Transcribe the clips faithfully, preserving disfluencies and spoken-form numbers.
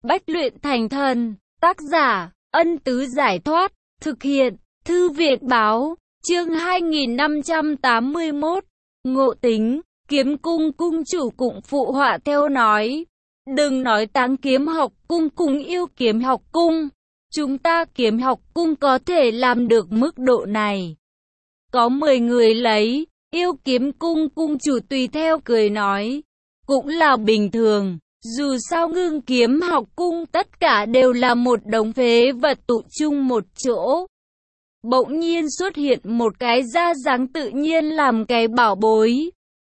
Bách luyện thành thần. Tác giả, Ân Tứ Giải Thoát. Thực hiện, Thư Việt Báo. Chương hai nghìn năm trăm tám mươi mốt. Ngộ tính. Kiếm cung cung chủ cũng phụ họa theo nói. Đừng nói Táng Kiếm học cung cùng Yêu Kiếm học cung. Chúng ta Kiếm học cung có thể làm được mức độ này. Có mười người lấy. Yêu Kiếm cung cung chủ tùy theo cười nói. Cũng là bình thường. Dù sao Ngưng Kiếm học cung tất cả đều là một đống phế vật tụ chung một chỗ. Bỗng nhiên xuất hiện một cái da dáng tự nhiên làm cái bảo bối.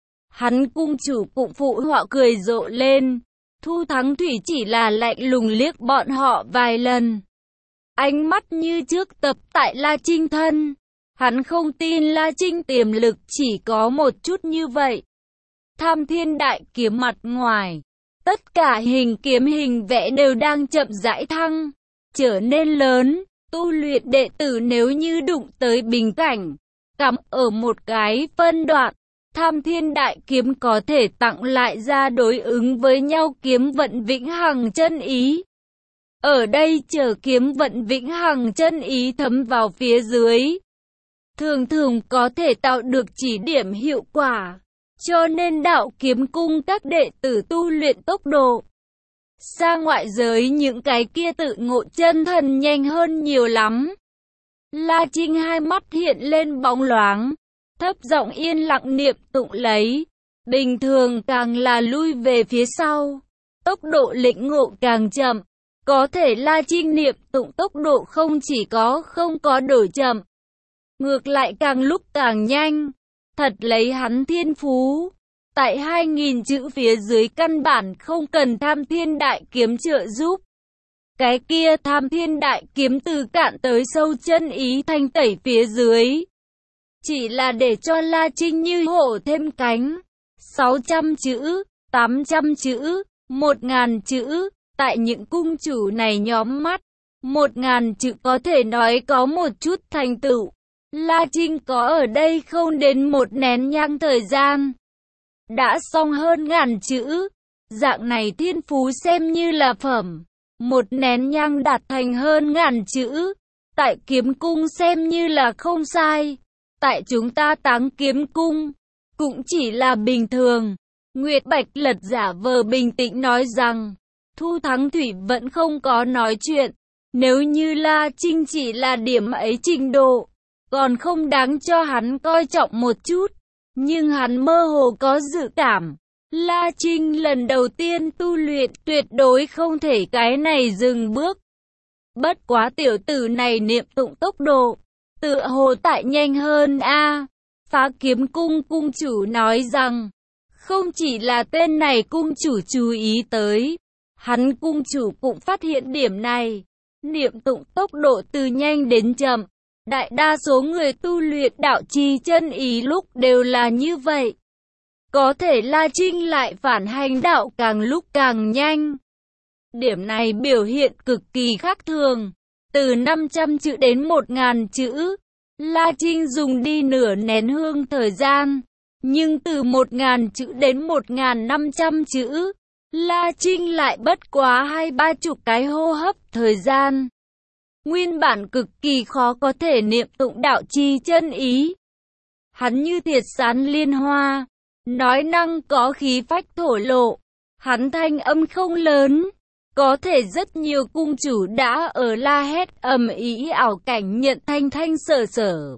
Hắn cung chủ cũng phụ họa cười rộ lên. Thu Thắng Thủy chỉ là lạnh lùng liếc bọn họ vài lần. Ánh mắt như trước tập tại La Trinh thân. Hắn không tin La Trinh tiềm lực chỉ có một chút như vậy. Tham Thiên Đại Kiếm mặt ngoài, tất cả hình kiếm hình vẽ đều đang chậm rãi thăng, trở nên lớn. Tu luyện đệ tử nếu như đụng tới bình cảnh, cắm ở một cái phân đoạn, Tham Thiên Đại Kiếm có thể tặng lại ra đối ứng với nhau kiếm vận vĩnh hằng chân ý. Ở đây chờ kiếm vận vĩnh hằng chân ý thấm vào phía dưới, thường thường có thể tạo được chỉ điểm hiệu quả. Cho nên đạo kiếm cung các đệ tử tu luyện tốc độ xa ngoại giới những cái kia tự ngộ chân thần nhanh hơn nhiều lắm. La Trinh hai mắt hiện lên bóng loáng, thấp giọng yên lặng niệm tụng lấy. Bình thường càng là lui về phía sau, tốc độ lĩnh ngộ càng chậm. Có thể La Trinh niệm tụng tốc độ không chỉ có không có đổi chậm, ngược lại càng lúc càng nhanh. Thật lấy hắn thiên phú. Tại hai nghìn chữ phía dưới căn bản không cần Tham Thiên Đại Kiếm trợ giúp. Cái kia Tham Thiên Đại Kiếm từ cạn tới sâu chân ý thanh tẩy phía dưới. Chỉ là để cho La Trinh như hổ thêm cánh. sáu trăm chữ, tám trăm chữ, một nghìn chữ. Tại những cung chủ này nhóm mắt, một nghìn chữ có thể nói có một chút thành tựu. La Trinh có ở đây không đến một nén nhang thời gian, đã xong hơn ngàn chữ. Dạng này thiên phú xem như là phẩm. Một nén nhang đạt thành hơn ngàn chữ. Tại kiếm cung xem như là không sai. Tại chúng ta Táng Kiếm cung, cũng chỉ là bình thường. Nguyệt Bạch Lật giả vờ bình tĩnh nói rằng, Thu Thắng Thủy vẫn không có nói chuyện. Nếu như La Trinh chỉ là điểm ấy trình độ, còn không đáng cho hắn coi trọng một chút. Nhưng hắn mơ hồ có dự cảm, La Trinh lần đầu tiên tu luyện tuyệt đối không thể cái này dừng bước. Bất quá tiểu tử này niệm tụng tốc độ, tựa hồ tại nhanh hơn a. Phá Kiếm cung cung chủ nói rằng, không chỉ là tên này cung chủ chú ý tới, hắn cung chủ cũng phát hiện điểm này. Niệm tụng tốc độ từ nhanh đến chậm. Đại đa số người tu luyện đạo chi chân ý lúc đều là như vậy. Có thể La Trinh lại phản hành đạo càng lúc càng nhanh. Điểm này biểu hiện cực kỳ khác thường. Từ năm trăm chữ đến một nghìn chữ, La Trinh dùng đi nửa nén hương thời gian. Nhưng từ một nghìn chữ đến một nghìn năm trăm chữ, La Trinh lại bất quá hai ba chục cái hô hấp thời gian. Nguyên bản cực kỳ khó có thể niệm tụng đạo chi chân ý. Hắn như thiệt sán liên hoa, nói năng có khí phách thổ lộ. Hắn thanh âm không lớn, có thể rất nhiều cung chủ đã ở la hét ầm ĩ ảo cảnh nhận thanh thanh sở sở.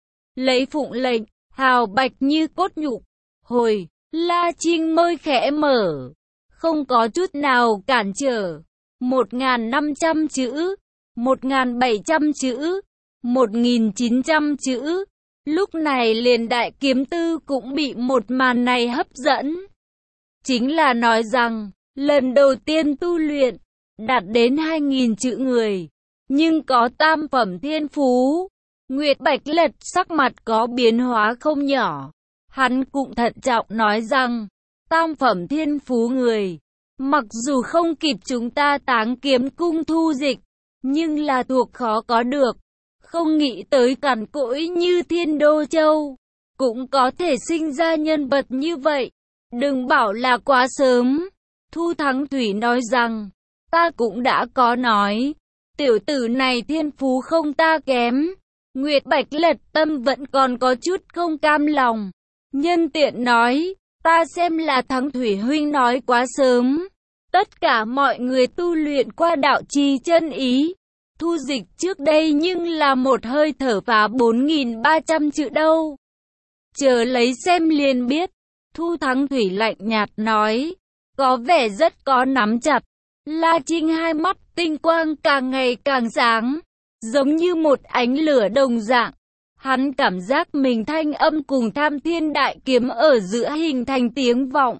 Lấy phụng lệnh, hào bạch như cốt nhục. Hồi, La Trinh môi khẽ mở, không có chút nào cản trở. Một nghìn năm trăm chữ. Một nghìn bảy trăm chữ, một nghìn chín trăm chữ. Lúc này liền Đại Kiếm Tư cũng bị một màn này hấp dẫn. Chính là nói rằng, lần đầu tiên tu luyện, đạt đến hai nghìn chữ người, nhưng có tam phẩm thiên phú. Nguyệt Bạch Lật sắc mặt có biến hóa không nhỏ. Hắn cũng thận trọng nói rằng, tam phẩm thiên phú người, mặc dù không kịp chúng ta Táng Kiếm cung thu dịch, nhưng là thuộc khó có được. Không nghĩ tới cằn cỗi như Thiên Đô Châu cũng có thể sinh ra nhân vật như vậy. Đừng bảo là quá sớm. Thu Thắng Thủy nói rằng, Ta cũng đã có nói, tiểu tử này thiên phú không ta kém. Nguyệt Bạch lật tâm vẫn còn có chút không cam lòng. Nhân tiện nói, ta xem là Thắng Thủy huynh nói quá sớm. Tất cả mọi người tu luyện qua đạo trì chân ý. Thu Dịch trước đây nhưng là một hơi thở phá bốn nghìn ba trăm chữ đâu. Chờ lấy xem liền biết. Thu Thắng Thủy lạnh nhạt nói, có vẻ rất có nắm chặt. La Trinh hai mắt tinh quang càng ngày càng sáng, giống như một ánh lửa đồng dạng. Hắn cảm giác mình thanh âm cùng Tham Thiên Đại Kiếm ở giữa hình thành tiếng vọng.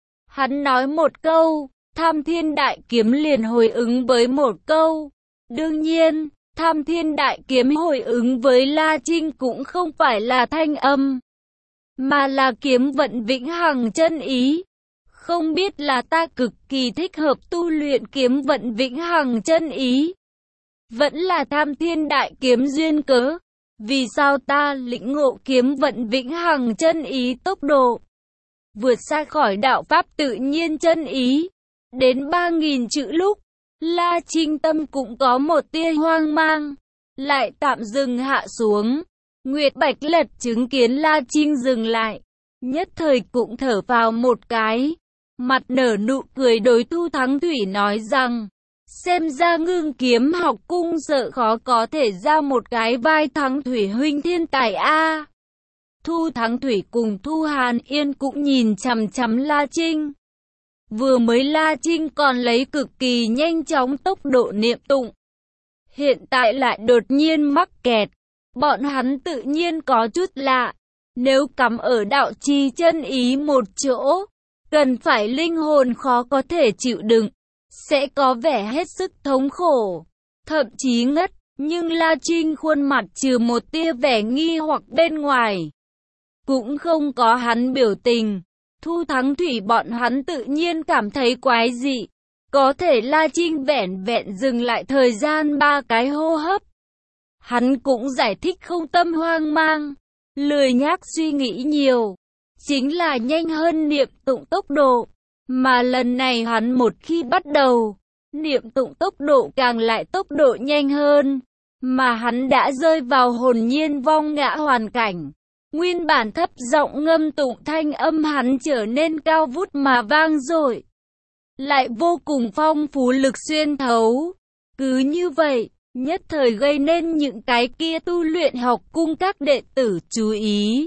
Hắn nói một câu, Tham Thiên Đại Kiếm liền hồi ứng với một câu. Đương nhiên, Tham Thiên Đại Kiếm hồi ứng với La Trinh cũng không phải là thanh âm, mà là kiếm vận vĩnh hằng chân ý. Không biết là ta cực kỳ thích hợp tu luyện kiếm vận vĩnh hằng chân ý, vẫn là Tham Thiên Đại Kiếm duyên cớ. Vì sao ta lĩnh ngộ kiếm vận vĩnh hằng chân ý tốc độ vượt xa khỏi đạo pháp tự nhiên chân ý đến ba nghìn chữ lúc, La Trinh tâm cũng có một tia hoang mang, lại tạm dừng hạ xuống. Nguyệt Bạch Lật chứng kiến La Trinh dừng lại, nhất thời cũng thở vào một cái, mặt nở nụ cười đối Thu Thắng Thủy nói rằng, xem ra Ngưng Kiếm học cung sợ khó có thể ra một cái vai Thắng Thủy huynh thiên tài a. Thu Thắng Thủy cùng Thu Hàn Yên cũng nhìn chằm chằm La Trinh. Vừa mới La Trinh còn lấy cực kỳ nhanh chóng tốc độ niệm tụng, hiện tại lại đột nhiên mắc kẹt. Bọn hắn tự nhiên có chút lạ, nếu cắm ở đạo trì chân ý một chỗ, cần phải linh hồn khó có thể chịu đựng, sẽ có vẻ hết sức thống khổ, thậm chí ngất. Nhưng La Trinh khuôn mặt trừ một tia vẻ nghi hoặc bên ngoài, cũng không có hắn biểu tình. Thu Thắng Thủy bọn hắn tự nhiên cảm thấy quái dị. Có thể La Trinh vẻn vẹn dừng lại thời gian ba cái hô hấp. Hắn cũng giải thích không tâm hoang mang, lười nhác suy nghĩ nhiều, chính là nhanh hơn niệm tụng tốc độ. Mà lần này hắn một khi bắt đầu, niệm tụng tốc độ càng lại tốc độ nhanh hơn, mà hắn đã rơi vào hồn nhiên vong ngã hoàn cảnh. Nguyên bản thấp giọng ngâm tụng thanh âm hắn trở nên cao vút mà vang dội, lại vô cùng phong phú lực xuyên thấu. Cứ như vậy, nhất thời gây nên những cái kia tu luyện học cung các đệ tử chú ý.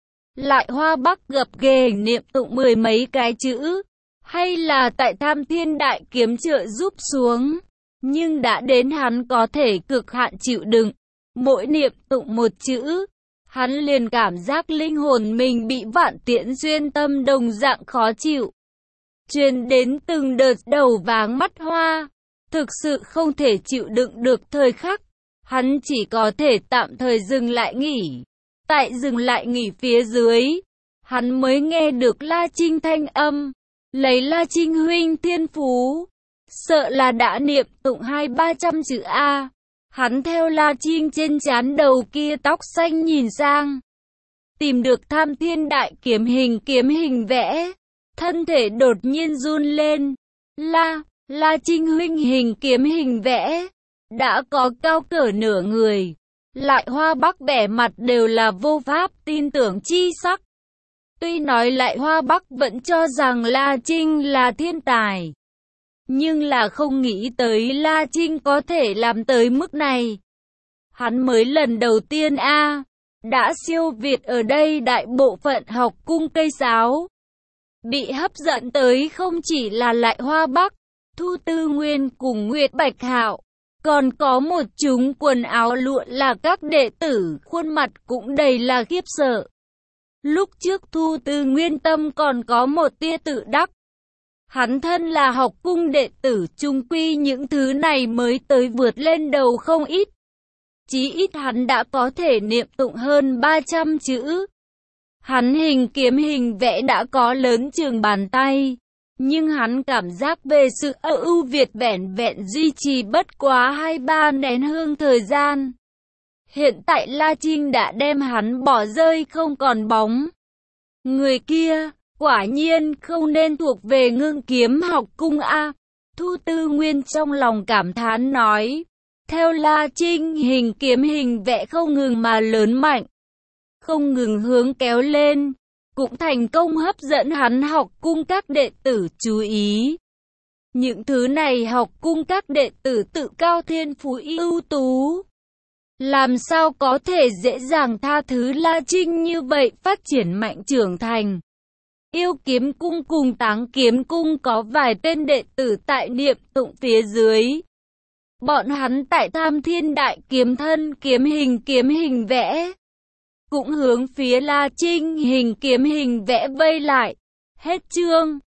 Lại Hoa Bắc gập ghề niệm tụng mười mấy cái chữ, hay là tại Tham Thiên Đại Kiếm trợ giúp xuống, nhưng đã đến hắn có thể cực hạn chịu đựng. Mỗi niệm tụng một chữ, hắn liền cảm giác linh hồn mình bị vạn tiễn xuyên tâm đồng dạng khó chịu, truyền đến từng đợt đầu váng mắt hoa, thực sự không thể chịu đựng được thời khắc. Hắn chỉ có thể tạm thời dừng lại nghỉ. Tại dừng lại nghỉ phía dưới, hắn mới nghe được La Trinh thanh âm. Lấy La Trinh huynh thiên phú, sợ là đã niệm tụng hai ba trăm chữ A. Hắn theo La Trinh trên trán đầu kia tóc xanh nhìn sang, tìm được Tham Thiên Đại Kiếm hình kiếm hình vẽ, thân thể đột nhiên run lên. La, La Trinh huynh hình kiếm hình vẽ, đã có cao cỡ nửa người. Lại Hoa Bắc bẻ mặt đều là vô pháp tin tưởng chi sắc. Tuy nói Lại Hoa Bắc vẫn cho rằng La Trinh là thiên tài, nhưng là không nghĩ tới La Trinh có thể làm tới mức này. Hắn mới lần đầu tiên a đã siêu việt ở đây đại bộ phận học cung cây sáo. Bị hấp dẫn tới không chỉ là Lại Hoa Bắc, Thu Tư Nguyên cùng Nguyệt Bạch Hạo, còn có một chúng quần áo lụa là các đệ tử, khuôn mặt cũng đầy là khiếp sợ. Lúc trước Thu Tư Nguyên tâm còn có một tia tự đắc. Hắn thân là học cung đệ tử, chung quy những thứ này mới tới vượt lên đầu không ít. Chí ít hắn đã có thể niệm tụng hơn ba trăm chữ. Hắn hình kiếm hình vẽ đã có lớn chừng bàn tay, nhưng hắn cảm giác về sự ưu việt vẻn vẹn duy trì bất quá hai ba nén hương thời gian. Hiện tại La Trinh đã đem hắn bỏ rơi không còn bóng. Người kia quả nhiên không nên thuộc về Ngưng Kiếm học cung a. Thu Tư Nguyên trong lòng cảm thán nói, theo La Trinh hình kiếm hình vẽ không ngừng mà lớn mạnh, không ngừng hướng kéo lên, cũng thành công hấp dẫn hắn học cung các đệ tử chú ý. Những thứ này học cung các đệ tử tự cao thiên phú ưu tú, làm sao có thể dễ dàng tha thứ La Trinh như vậy phát triển mạnh trưởng thành. Yêu kiếm cung cùng Táng kiếm cung có vài tên đệ tử tại niệm tụng phía dưới. Bọn hắn tại Tham Thiên Đại Kiếm thân kiếm hình kiếm hình vẽ, cũng hướng phía La Trinh hình kiếm hình vẽ vây lại. Hết chương.